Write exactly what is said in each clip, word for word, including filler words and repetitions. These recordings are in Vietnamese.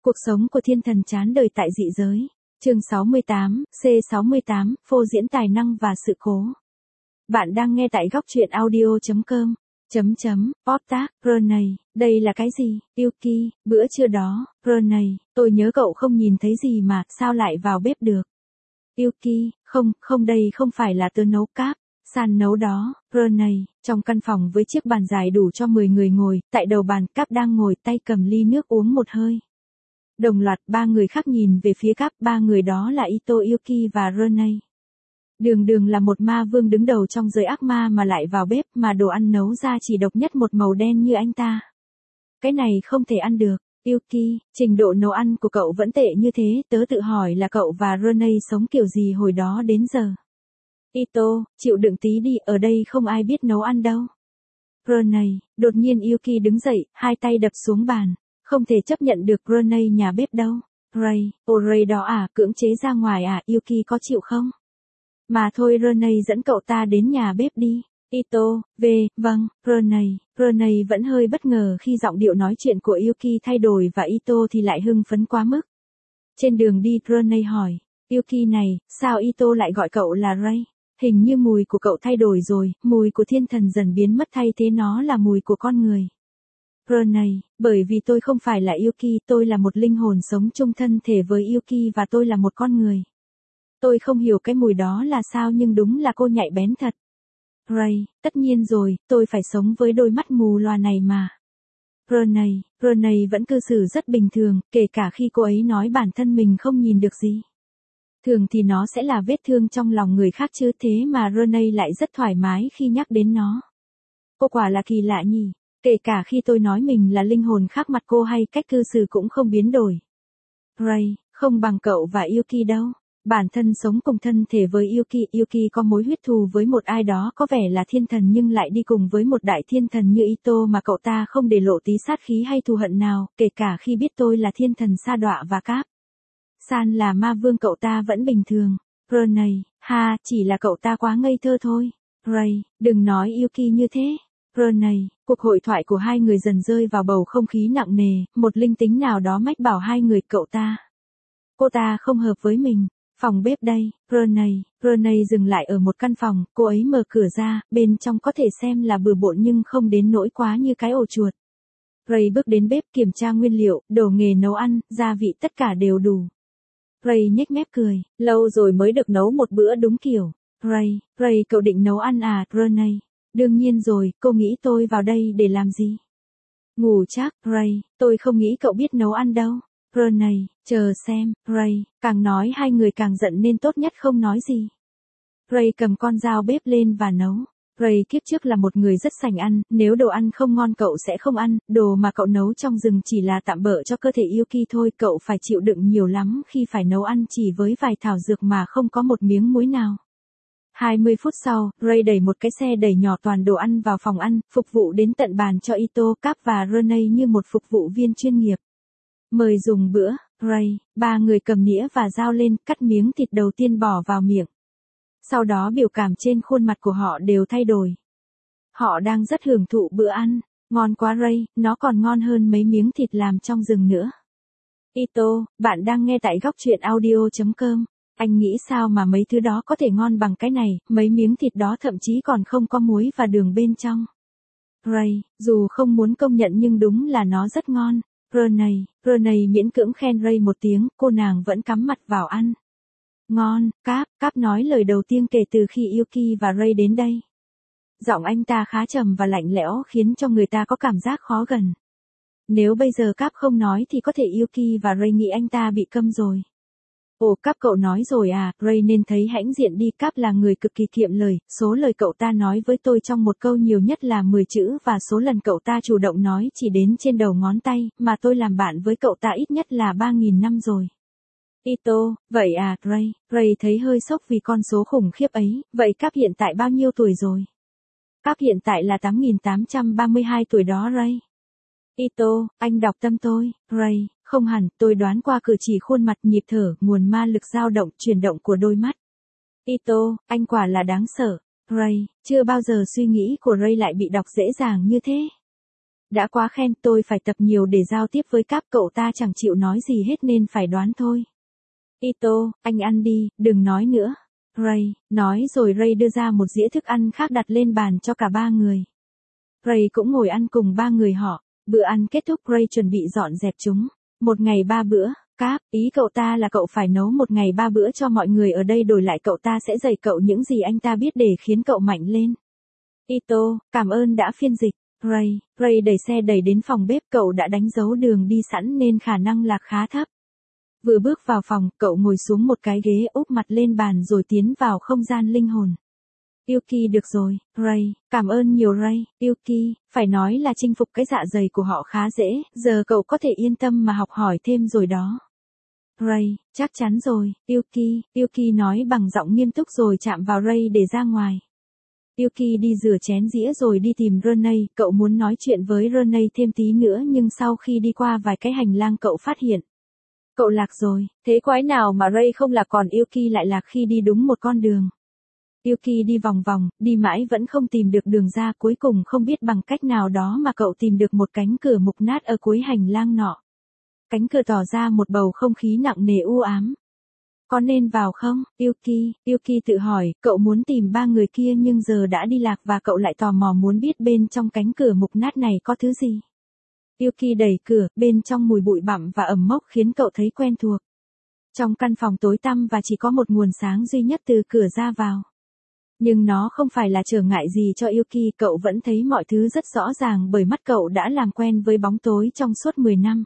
Cuộc sống của thiên thần chán đời tại dị giới. Chương sáu mươi tám, C sáu mươi tám, phô diễn tài năng và sự cố. Bạn đang nghe tại góc truyện audio chấm com. Chấm chấm, pop tác, Rernay, đây là cái gì, Yuki, bữa trưa đó, Rernay, tôi nhớ cậu không nhìn thấy gì mà, sao lại vào bếp được? Yuki, không, không đây không phải là tớ nấu cáp, San nấu đó, Rernay, trong căn phòng với chiếc bàn dài đủ cho mười người ngồi, tại đầu bàn cáp đang ngồi tay cầm ly nước uống một hơi. Đồng loạt ba người khác nhìn về phía cáp, ba người đó là Ito, Yuki và Rernay. Đường đường là một ma vương đứng đầu trong giới ác ma mà lại vào bếp mà đồ ăn nấu ra chỉ độc nhất một màu đen như anh ta. Cái này không thể ăn được, Yuki, trình độ nấu ăn của cậu vẫn tệ như thế, tớ tự hỏi là cậu và Rernay sống kiểu gì hồi đó đến giờ. Ito, chịu đựng tí đi, ở đây không ai biết nấu ăn đâu. Rernay, đột nhiên Yuki đứng dậy, hai tay đập xuống bàn, không thể chấp nhận được Rernay nhà bếp đâu. Ray, ồ Ray đó à, cưỡng chế ra ngoài à, Yuki có chịu không? Mà thôi Rernay dẫn cậu ta đến nhà bếp đi. Ito, về, vâng, Rernay, Rernay vẫn hơi bất ngờ khi giọng điệu nói chuyện của Yuki thay đổi và Ito thì lại hưng phấn quá mức. Trên đường đi Rernay hỏi, Yuki này, sao Ito lại gọi cậu là Ray? Hình như mùi của cậu thay đổi rồi, mùi của thiên thần dần biến mất thay thế nó là mùi của con người. Rernay, bởi vì tôi không phải là Yuki, tôi là một linh hồn sống chung thân thể với Yuki và tôi là một con người. Tôi không hiểu cái mùi đó là sao nhưng đúng là cô nhạy bén thật. Ray, tất nhiên rồi, tôi phải sống với đôi mắt mù loà này mà. Rernay, Rernay vẫn cư xử rất bình thường, kể cả khi cô ấy nói bản thân mình không nhìn được gì. Thường thì nó sẽ là vết thương trong lòng người khác chứ, thế mà Rernay lại rất thoải mái khi nhắc đến nó. Cô quả là kỳ lạ nhỉ, kể cả khi tôi nói mình là linh hồn khác mặt cô hay cách cư xử cũng không biến đổi. Ray, không bằng cậu và Yuki đâu. Bản thân sống cùng thân thể với Yuki, Yuki có mối huyết thù với một ai đó có vẻ là thiên thần nhưng lại đi cùng với một đại thiên thần như Ito mà cậu ta không để lộ tí sát khí hay thù hận nào, kể cả khi biết tôi là thiên thần sa đọa và cáp. San là ma vương cậu ta vẫn bình thường. Rernay, ha, chỉ là cậu ta quá ngây thơ thôi. Ray, đừng nói Yuki như thế. Rernay, cuộc hội thoại của hai người dần rơi vào bầu không khí nặng nề, một linh tính nào đó mách bảo hai người cậu ta. Cô ta không hợp với mình. Phòng bếp đây, Rernay, Rernay dừng lại ở một căn phòng, cô ấy mở cửa ra, bên trong có thể xem là bừa bộn nhưng không đến nỗi quá như cái ổ chuột. Ray bước đến bếp kiểm tra nguyên liệu, đồ nghề nấu ăn, gia vị tất cả đều đủ. Ray nhếch mép cười, lâu rồi mới được nấu một bữa đúng kiểu. Ray, Ray cậu định nấu ăn à, Rernay? Đương nhiên rồi, cô nghĩ tôi vào đây để làm gì? Ngủ chắc, Ray, tôi không nghĩ cậu biết nấu ăn đâu. Rernay, chờ xem, Ray, càng nói hai người càng giận nên tốt nhất không nói gì. Ray cầm con dao bếp lên và nấu. Ray kiếp trước là một người rất sành ăn, nếu đồ ăn không ngon cậu sẽ không ăn, đồ mà cậu nấu trong rừng chỉ là tạm bợ cho cơ thể Yuki thôi, cậu phải chịu đựng nhiều lắm khi phải nấu ăn chỉ với vài thảo dược mà không có một miếng muối nào. hai mươi phút sau, Ray đẩy một cái xe đẩy nhỏ toàn đồ ăn vào phòng ăn, phục vụ đến tận bàn cho Ito, Cap và Rernay như một phục vụ viên chuyên nghiệp. Mời dùng bữa, Ray, ba người cầm nĩa và dao lên, cắt miếng thịt đầu tiên bỏ vào miệng. Sau đó biểu cảm trên khuôn mặt của họ đều thay đổi. Họ đang rất hưởng thụ bữa ăn, ngon quá Ray, nó còn ngon hơn mấy miếng thịt làm trong rừng nữa. Ito, bạn đang nghe tại góc truyện audio chấm com. Anh nghĩ sao mà mấy thứ đó có thể ngon bằng cái này, mấy miếng thịt đó thậm chí còn không có muối và đường bên trong. Ray, dù không muốn công nhận nhưng đúng là nó rất ngon. Rernay, Rernay miễn cưỡng khen Ray một tiếng, cô nàng vẫn cắm mặt vào ăn. Ngon, Cap, Cap nói lời đầu tiên kể từ khi Yuki và Ray đến đây. Giọng anh ta khá trầm và lạnh lẽo khiến cho người ta có cảm giác khó gần. Nếu bây giờ Cap không nói thì có thể Yuki và Ray nghĩ anh ta bị câm rồi. Ồ Cap cậu nói rồi à, Ray nên thấy hãnh diện đi, Cap là người cực kỳ kiệm lời, số lời cậu ta nói với tôi trong một câu nhiều nhất là mười chữ và số lần cậu ta chủ động nói chỉ đến trên đầu ngón tay, mà tôi làm bạn với cậu ta ít nhất là ba nghìn năm rồi. Ito, vậy à, Ray, Ray thấy hơi sốc vì con số khủng khiếp ấy, vậy Cap hiện tại bao nhiêu tuổi rồi? Cap hiện tại là tám nghìn tám trăm ba mươi hai tuổi đó Ray. Ito, anh đọc tâm tôi, Ray, không hẳn, tôi đoán qua cử chỉ khuôn mặt, nhịp thở, nguồn ma lực dao động, chuyển động của đôi mắt. Ito, anh quả là đáng sợ. Ray, chưa bao giờ suy nghĩ của Ray lại bị đọc dễ dàng như thế. Đã quá khen, tôi phải tập nhiều để giao tiếp với các cậu ta chẳng chịu nói gì hết nên phải đoán thôi. Ito, anh ăn đi, đừng nói nữa. Ray, nói rồi Ray đưa ra một dĩa thức ăn khác đặt lên bàn cho cả ba người. Ray cũng ngồi ăn cùng ba người họ. Bữa ăn kết thúc, Ray chuẩn bị dọn dẹp chúng. Một ngày ba bữa. Cáp, ý cậu ta là cậu phải nấu một ngày ba bữa cho mọi người ở đây, đổi lại cậu ta sẽ dạy cậu những gì anh ta biết để khiến cậu mạnh lên. Ito, cảm ơn đã phiên dịch. Ray, Ray đẩy xe đẩy đến phòng bếp, cậu đã đánh dấu đường đi sẵn nên khả năng lạc khá thấp. Vừa bước vào phòng, cậu ngồi xuống một cái ghế, úp mặt lên bàn rồi tiến vào không gian linh hồn. Yuki, được rồi, Ray, cảm ơn nhiều Ray. Yuki, phải nói là chinh phục cái dạ dày của họ khá dễ, giờ cậu có thể yên tâm mà học hỏi thêm rồi đó. Ray, chắc chắn rồi, Yuki, Yuki nói bằng giọng nghiêm túc rồi chạm vào Ray để ra ngoài. Yuki đi rửa chén dĩa rồi đi tìm Rene, cậu muốn nói chuyện với Rene thêm tí nữa nhưng sau khi đi qua vài cái hành lang cậu phát hiện. Cậu lạc rồi, thế quái nào mà Ray không lạc còn Yuki lại lạc khi đi đúng một con đường. Yuki đi vòng vòng, đi mãi vẫn không tìm được đường ra, cuối cùng không biết bằng cách nào đó mà cậu tìm được một cánh cửa mục nát ở cuối hành lang nọ. Cánh cửa tỏ ra một bầu không khí nặng nề u ám. Có nên vào không, Yuki? Yuki tự hỏi, cậu muốn tìm ba người kia nhưng giờ đã đi lạc và cậu lại tò mò muốn biết bên trong cánh cửa mục nát này có thứ gì. Yuki đẩy cửa, bên trong mùi bụi bặm và ẩm mốc khiến cậu thấy quen thuộc. Trong căn phòng tối tăm và chỉ có một nguồn sáng duy nhất từ cửa ra vào. Nhưng nó không phải là trở ngại gì cho Yuki, cậu vẫn thấy mọi thứ rất rõ ràng bởi mắt cậu đã làm quen với bóng tối trong suốt mười năm.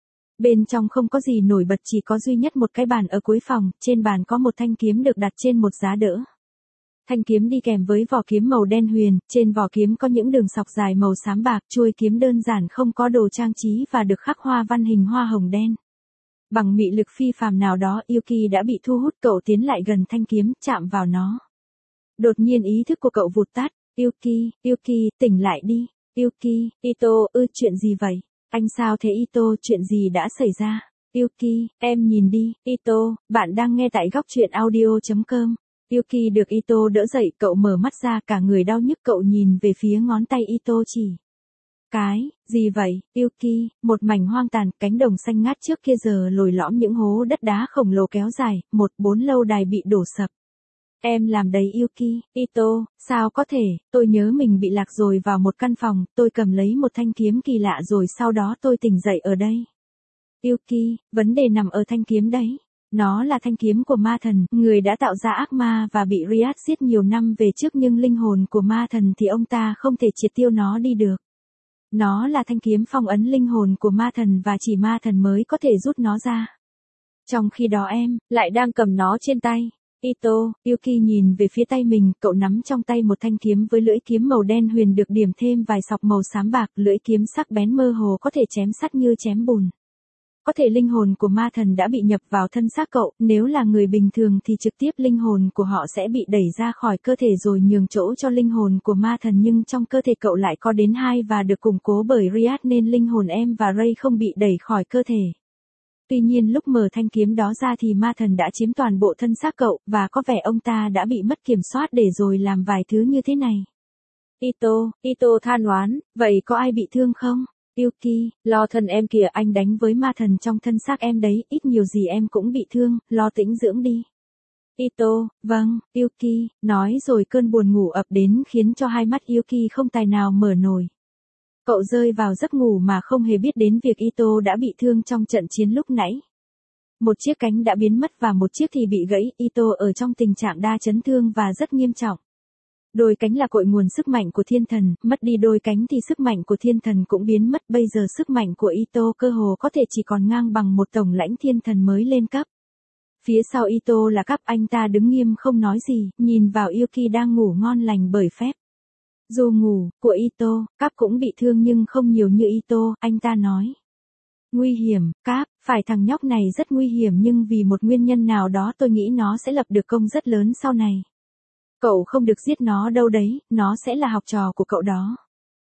Bên trong không có gì nổi bật, chỉ có duy nhất một cái bàn ở cuối phòng, trên bàn có một thanh kiếm được đặt trên một giá đỡ. Thanh kiếm đi kèm với vỏ kiếm màu đen huyền, trên vỏ kiếm có những đường sọc dài màu xám bạc, chuôi kiếm đơn giản không có đồ trang trí và được khắc hoa văn hình hoa hồng đen. Bằng mị lực phi phàm nào đó, Yuki đã bị thu hút, cậu tiến lại gần thanh kiếm, chạm vào nó. Đột nhiên ý thức của cậu vụt tắt. Yuki, Yuki, tỉnh lại đi. Yuki, Ito, ư chuyện gì vậy? Anh sao thế Ito, chuyện gì đã xảy ra? Yuki, em nhìn đi, Ito, bạn đang nghe tại góc truyện audio chấm com. Yuki được Ito đỡ dậy, cậu mở mắt ra, cả người đau nhức, cậu nhìn về phía ngón tay Ito chỉ. Cái, gì vậy, Yuki? Một mảnh hoang tàn, cánh đồng xanh ngát trước kia giờ lồi lõm những hố đất đá khổng lồ kéo dài, một bốn lâu đài bị đổ sập. Em làm đấy Yuki, Ito, sao có thể, tôi nhớ mình bị lạc rồi vào một căn phòng, tôi cầm lấy một thanh kiếm kỳ lạ rồi sau đó tôi tỉnh dậy ở đây. Yuki, vấn đề nằm ở thanh kiếm đấy. Nó là thanh kiếm của ma thần, người đã tạo ra ác ma và bị Riyadh giết nhiều năm về trước nhưng linh hồn của ma thần thì ông ta không thể triệt tiêu nó đi được. Nó là thanh kiếm phong ấn linh hồn của ma thần và chỉ ma thần mới có thể rút nó ra. Trong khi đó em, lại đang cầm nó trên tay. Ito, Yuki nhìn về phía tay mình, cậu nắm trong tay một thanh kiếm với lưỡi kiếm màu đen huyền được điểm thêm vài sọc màu xám bạc, lưỡi kiếm sắc bén mơ hồ có thể chém sắt như chém bùn. Có thể linh hồn của ma thần đã bị nhập vào thân xác cậu, nếu là người bình thường thì trực tiếp linh hồn của họ sẽ bị đẩy ra khỏi cơ thể rồi nhường chỗ cho linh hồn của ma thần, nhưng trong cơ thể cậu lại có đến hai và được củng cố bởi Riyadh nên linh hồn em và Ray không bị đẩy khỏi cơ thể. Tuy nhiên lúc mở thanh kiếm đó ra thì ma thần đã chiếm toàn bộ thân xác cậu, và có vẻ ông ta đã bị mất kiểm soát để rồi làm vài thứ như thế này. Ito, Ito than oán, vậy có ai bị thương không? Yuki, lo thân em kìa, anh đánh với ma thần trong thân xác em đấy, ít nhiều gì em cũng bị thương, lo tĩnh dưỡng đi. Ito, vâng, Yuki, nói rồi cơn buồn ngủ ập đến khiến cho hai mắt Yuki không tài nào mở nổi. Cậu rơi vào giấc ngủ mà không hề biết đến việc Ito đã bị thương trong trận chiến lúc nãy. Một chiếc cánh đã biến mất và một chiếc thì bị gãy, Ito ở trong tình trạng đa chấn thương và rất nghiêm trọng. Đôi cánh là cội nguồn sức mạnh của thiên thần, mất đi đôi cánh thì sức mạnh của thiên thần cũng biến mất, bây giờ sức mạnh của Ito cơ hồ có thể chỉ còn ngang bằng một tổng lãnh thiên thần mới lên cấp. Phía sau Ito là Cáp, anh ta đứng nghiêm không nói gì, nhìn vào Yuki đang ngủ ngon lành bởi phép. Dù ngủ, của Ito, Cáp cũng bị thương nhưng không nhiều như Ito, anh ta nói. Nguy hiểm, Cáp, phải thằng nhóc này rất nguy hiểm nhưng vì một nguyên nhân nào đó tôi nghĩ nó sẽ lập được công rất lớn sau này. Cậu không được giết nó đâu đấy, nó sẽ là học trò của cậu đó.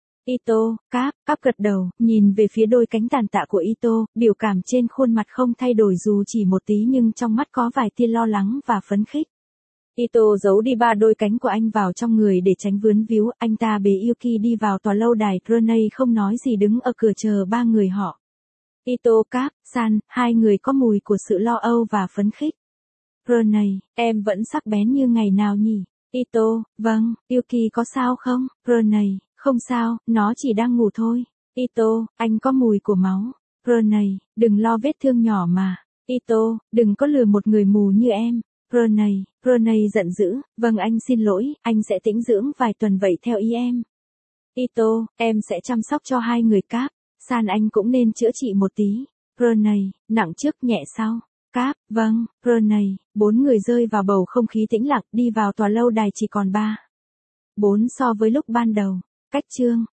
Ito, Cáp, Cáp gật đầu, nhìn về phía đôi cánh tàn tạ của Ito, biểu cảm trên khuôn mặt không thay đổi dù chỉ một tí nhưng trong mắt có vài tia lo lắng và phấn khích. Ito giấu đi ba đôi cánh của anh vào trong người để tránh vướng víu, anh ta bế Yuki đi vào tòa lâu đài, Rene không nói gì đứng ở cửa chờ ba người họ. Ito, Cap, San, hai người có mùi của sự lo âu và phấn khích. Rene, em vẫn sắc bén như ngày nào nhỉ? Ito, vâng, Yuki có sao không? Rene, không sao, nó chỉ đang ngủ thôi. Ito, anh có mùi của máu. Rene, đừng lo vết thương nhỏ mà. Ito, đừng có lừa một người mù như em. Rene, Rene giận dữ, vâng anh xin lỗi, anh sẽ tĩnh dưỡng vài tuần vậy theo ý em. Ito, em sẽ chăm sóc cho hai người. Cap, San anh cũng nên chữa trị một tí. Rene, nặng trước nhẹ sau. Cap, vâng, Rene, bốn người rơi vào bầu không khí tĩnh lặng, đi vào tòa lâu đài chỉ còn ba. Bốn so với lúc ban đầu. Cách chương